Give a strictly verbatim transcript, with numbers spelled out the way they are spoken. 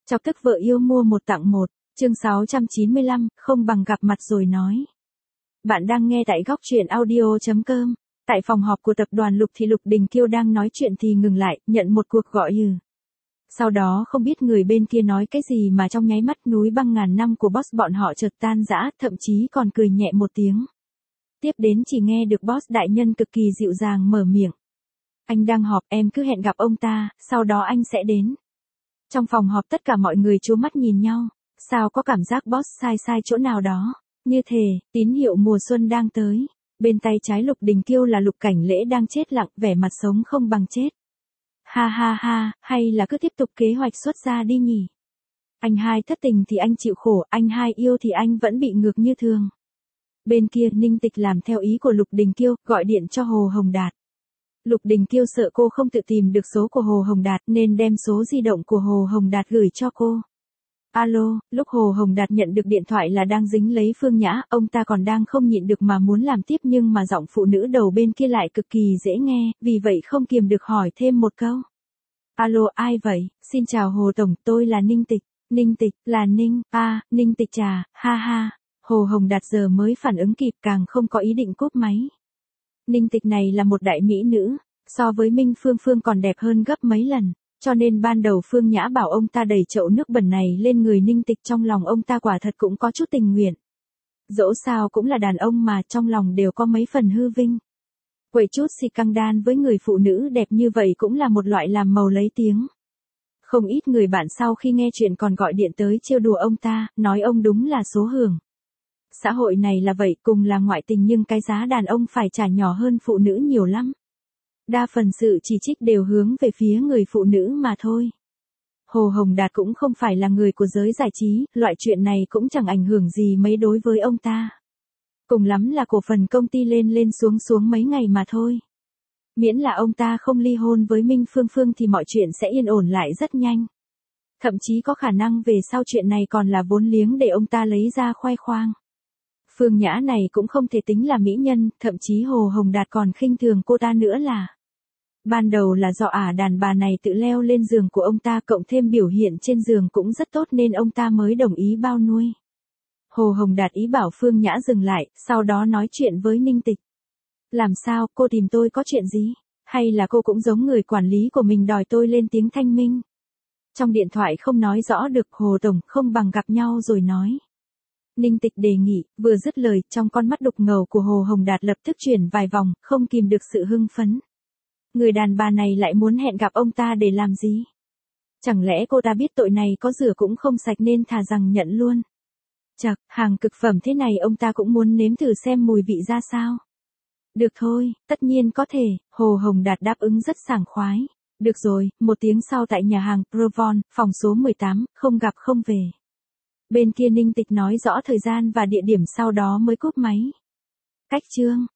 Chọc tức vợ yêu mua một tặng một, chương sáu trăm chín mươi lăm, không bằng gặp mặt rồi nói. Bạn đang nghe tại góc truyện audio chấm com. Tại phòng họp của tập đoàn Lục thì Lục Đình Kiêu đang nói chuyện thì ngừng lại, nhận một cuộc gọi hừ. Sau đó không biết người bên kia nói cái gì mà trong nháy mắt núi băng ngàn năm của boss bọn họ chợt tan rã, thậm chí còn cười nhẹ một tiếng. Tiếp đến chỉ nghe được boss đại nhân cực kỳ dịu dàng mở miệng. Anh đang họp, em cứ hẹn gặp ông ta, sau đó anh sẽ đến. Trong phòng họp tất cả mọi người trố mắt nhìn nhau, sao có cảm giác boss sai sai chỗ nào đó, như thể, tín hiệu mùa xuân đang tới. Bên tay trái Lục Đình Kiêu là Lục Cảnh Lễ đang chết lặng, vẻ mặt sống không bằng chết. Ha ha ha, hay là cứ tiếp tục kế hoạch xuất ra đi nhỉ? Anh hai thất tình thì anh chịu khổ, anh hai yêu thì anh vẫn bị ngược như thường. Bên kia Ninh Tịch làm theo ý của Lục Đình Kiêu, gọi điện cho Hồ Hồng Đạt. Lục Đình Kiêu sợ cô không tự tìm được số của Hồ Hồng Đạt nên đem số di động của Hồ Hồng Đạt gửi cho cô. Alo, lúc Hồ Hồng Đạt nhận được điện thoại là đang dính lấy Phương Nhã, ông ta còn đang không nhịn được mà muốn làm tiếp nhưng mà giọng phụ nữ đầu bên kia lại cực kỳ dễ nghe, vì vậy không kiềm được hỏi thêm một câu. Alo, ai vậy? Xin chào Hồ Tổng, tôi là Ninh Tịch. Ninh Tịch, là Ninh, à, Ninh Tịch trà, ha ha. Hồ Hồng Đạt giờ mới phản ứng kịp, càng không có ý định cúp máy. Ninh Tịch này là một đại mỹ nữ, so với Minh Phương Phương còn đẹp hơn gấp mấy lần, cho nên ban đầu Phương Nhã bảo ông ta đẩy chậu nước bẩn này lên người Ninh Tịch, trong lòng ông ta quả thật cũng có chút tình nguyện. Dẫu sao cũng là đàn ông mà, trong lòng đều có mấy phần hư vinh. Quậy chút si căng đan với người phụ nữ đẹp như vậy cũng là một loại làm màu lấy tiếng. Không ít người bạn sau khi nghe chuyện còn gọi điện tới trêu đùa ông ta, nói ông đúng là số hưởng. Xã hội này là vậy, cùng là ngoại tình nhưng cái giá đàn ông phải trả nhỏ hơn phụ nữ nhiều lắm. Đa phần sự chỉ trích đều hướng về phía người phụ nữ mà thôi. Hồ Hồng Đạt cũng không phải là người của giới giải trí, loại chuyện này cũng chẳng ảnh hưởng gì mấy đối với ông ta. Cùng lắm là cổ phần công ty lên lên xuống xuống mấy ngày mà thôi. Miễn là ông ta không ly hôn với Minh Phương Phương thì mọi chuyện sẽ yên ổn lại rất nhanh. Thậm chí có khả năng về sau chuyện này còn là vốn liếng để ông ta lấy ra khoe khoang. Phương Nhã này cũng không thể tính là mỹ nhân, thậm chí Hồ Hồng Đạt còn khinh thường cô ta nữa là. Ban đầu là do ả đàn bà này tự leo lên giường của ông ta, cộng thêm biểu hiện trên giường cũng rất tốt nên ông ta mới đồng ý bao nuôi. Hồ Hồng Đạt ý bảo Phương Nhã dừng lại, sau đó nói chuyện với Ninh Tịch. Làm sao, cô tìm tôi có chuyện gì? Hay là cô cũng giống người quản lý của mình đòi tôi lên tiếng thanh minh? Trong điện thoại không nói rõ được, Hồ Tổng, không bằng gặp nhau rồi nói. Ninh Tịch đề nghị, vừa dứt lời, trong con mắt đục ngầu của Hồ Hồng Đạt lập tức chuyển vài vòng, không kìm được sự hưng phấn. Người đàn bà này lại muốn hẹn gặp ông ta để làm gì? Chẳng lẽ cô ta biết tội này có rửa cũng không sạch nên thà rằng nhận luôn? Chậc, hàng cực phẩm thế này ông ta cũng muốn nếm thử xem mùi vị ra sao? Được thôi, tất nhiên có thể, Hồ Hồng Đạt đáp ứng rất sảng khoái. Được rồi, một tiếng sau tại nhà hàng Provon, phòng số mười tám, không gặp không về. Bên kia Ninh Tịch nói rõ thời gian và địa điểm sau đó mới cúp máy. Cách chương.